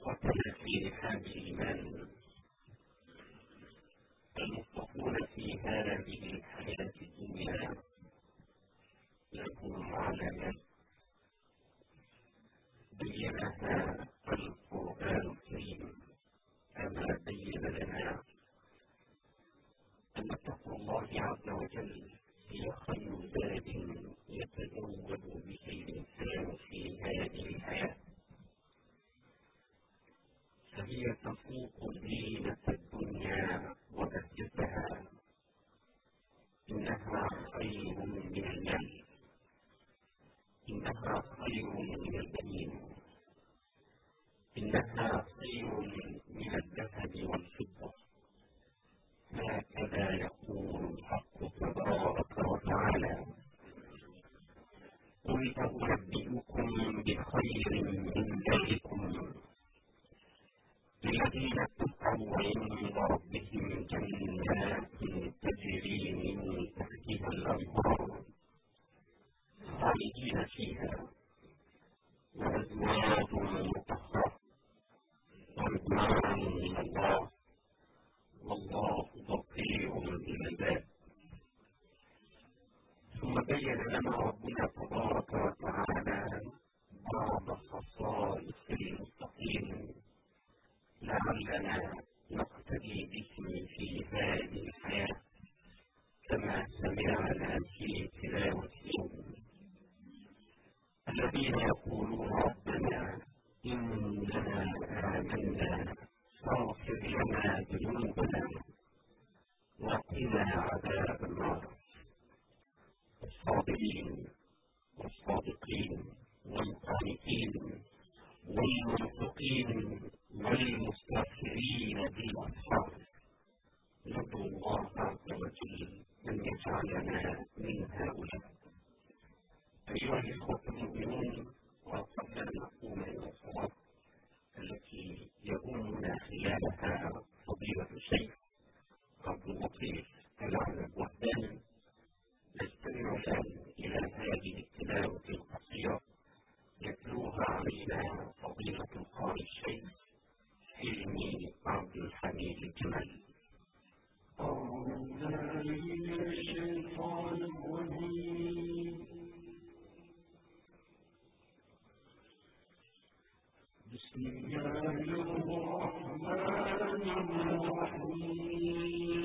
قتل في رحاب الإيمان المتقون في هذه الحياة الدنيا لهم علامات بينها القرآن الكريم كما بين لنا أن تقوى الله عز وجل هي خير باب يتزود به الإنسان في هذه الحياة، فهي تفوق زينة الدنيا وبهجتها. إنها خير من المال، إنها خير من البنين، إنها خير من الذهب والفضة. هكذا يقول الحق تبارك وتعالى: قل أنبئكم بخير من ذلكم الذين اتقوا عند ربهم جنات تجري من تحتها الأنهار خالدين فيها وأزواج مطهرة ورضوان من الله والله بصير بالعباد. ثم بين لنا ربنا تبارك وتعالى بعض خصائص المتقين لعلنا نقتدي بهم في هذه الحياة كما سمعنا في تلاوة اليوم. الذين يقولون ربنا إننا آمنا فاغفر لنا ذنوبنا وقنا عذاب النار. الصابرين والصادقين والقانتين والمنفقين والمستغفرين بالأسحار ندعو الله عز وجل أن يجعلنا من هؤلاء. أيها الإخوة المؤمنون، وقبل أن نقوم إلى الصلاة التي يؤمنا خلالها فضيلة الشيخ عبد اللطيف العنب وهدان، نستمع الآن إلى هذه التلاوة القصيرة يتلوها علينا فضيلة القارئ الشيخ حلمي عبد الحميد الجمال. أعوذ بالله من الشيطان الرجيم. بسم الله الرحمن الرحيم.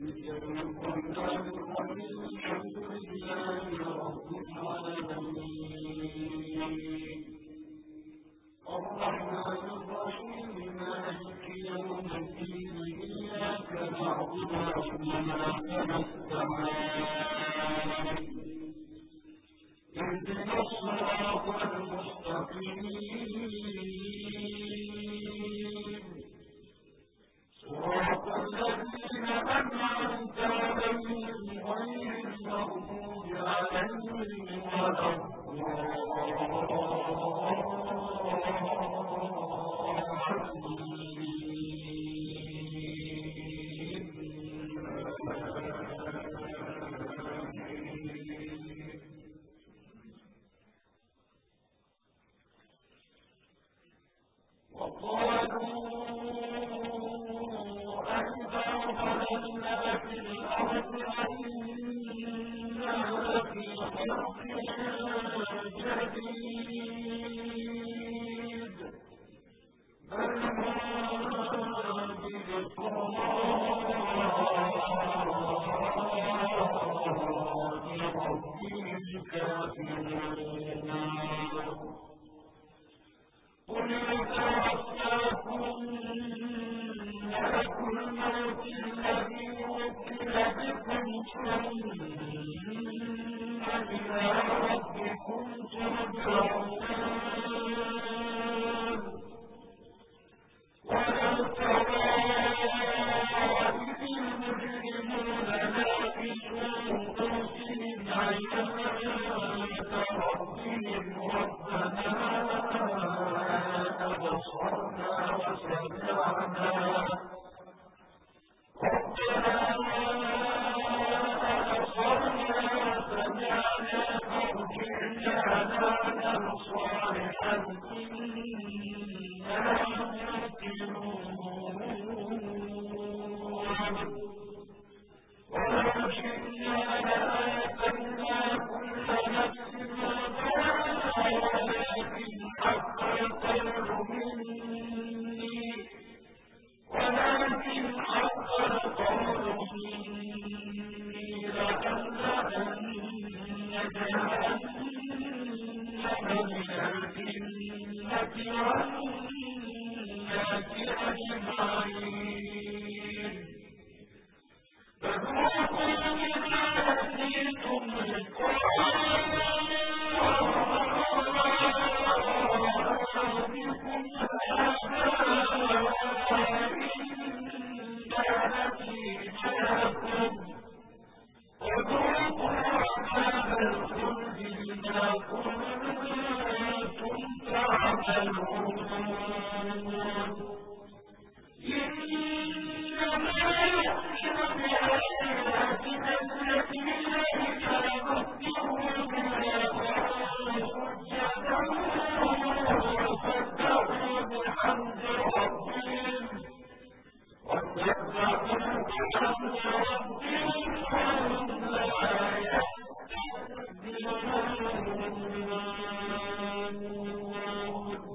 الحمد لله رب العالمين الرحمن الرحيم مالك يوم الدين إياك نعبد وإياك نستعين اهدنا الصراط المستقيم صراط الذين أنعمت عليهم غير المغضوب عليهم ولا قل يتوفاكم ملك الموت الذي وكل بكم ثم إلى ربكم ترجعون ولو ترى إذ المجرمون ناكسوا رؤوسهم عند ربهم ربنا أبصرنا وسمعنا فارجعنا نعمل صالحا إنا موقنون ولو شئنا لآتينا كل نفس هداها ولكن حق القول مني لأملأن جهنم من الجنة والناس أجمعين فذوقوا بما نسيتم وذوقوا عذاب الخلد بما كنتم تعملون إنما يؤمن بآياتنا الذين إذا ذكروا بها وسبحوا بحمد ربهم وهم لا يستكبرون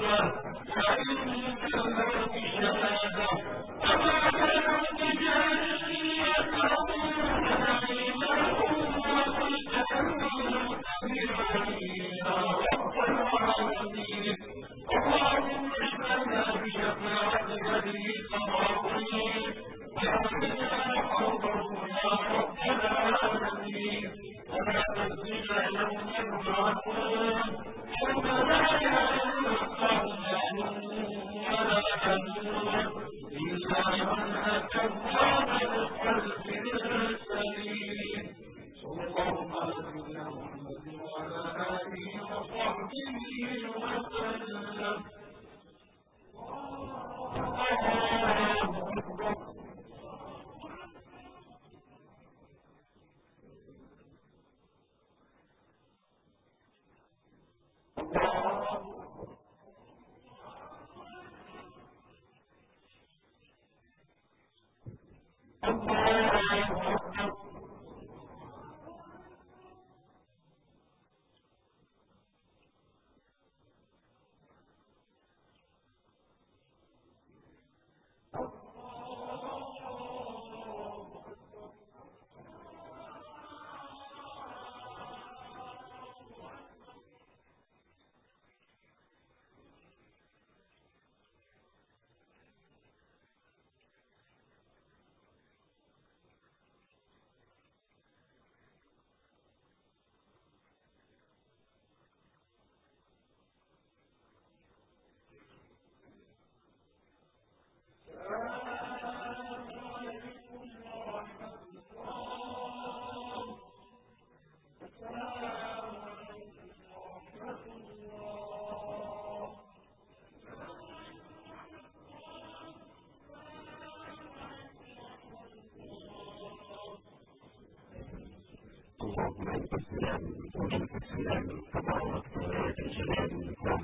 اللهم أنت السلام ومنك السلام تبارك الجلال والإكرام.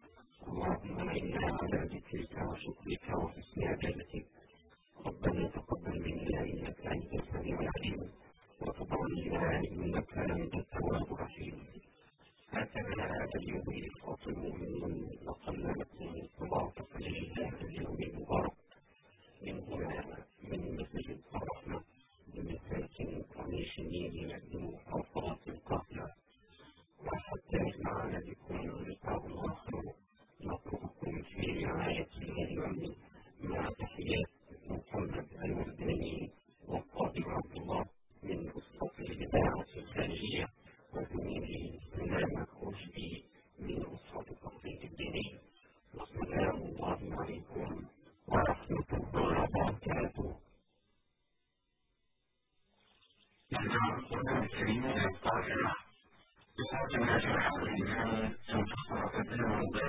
اللهم إنا على ذكرك وشكرك وحسن عبادتك. ربنا تقبل منا إنك أنت السميع العليم وتب علينا إنك أنت التواب الرحيم. هكذا اليوم الفاصل من وصلتكم صلاة لله اليوم المبارك من هنا من مسجد الرحمة بمساكن قريش النيل يبدو أوقات القافلة. وحتى يجمعنا بكم لقاء آخر نترككم في رعاية الله مع تحيات محمد الورداني والقاضي عبد الله من أسقف الإذاعة الخارجية وزميلي سلام الخشبي من أسقف التصنيف الديني. والسلام الله عليكم ورحمة الله وبركاته. الجامعة الكريمة القاهرة بصوت الناجح الإمام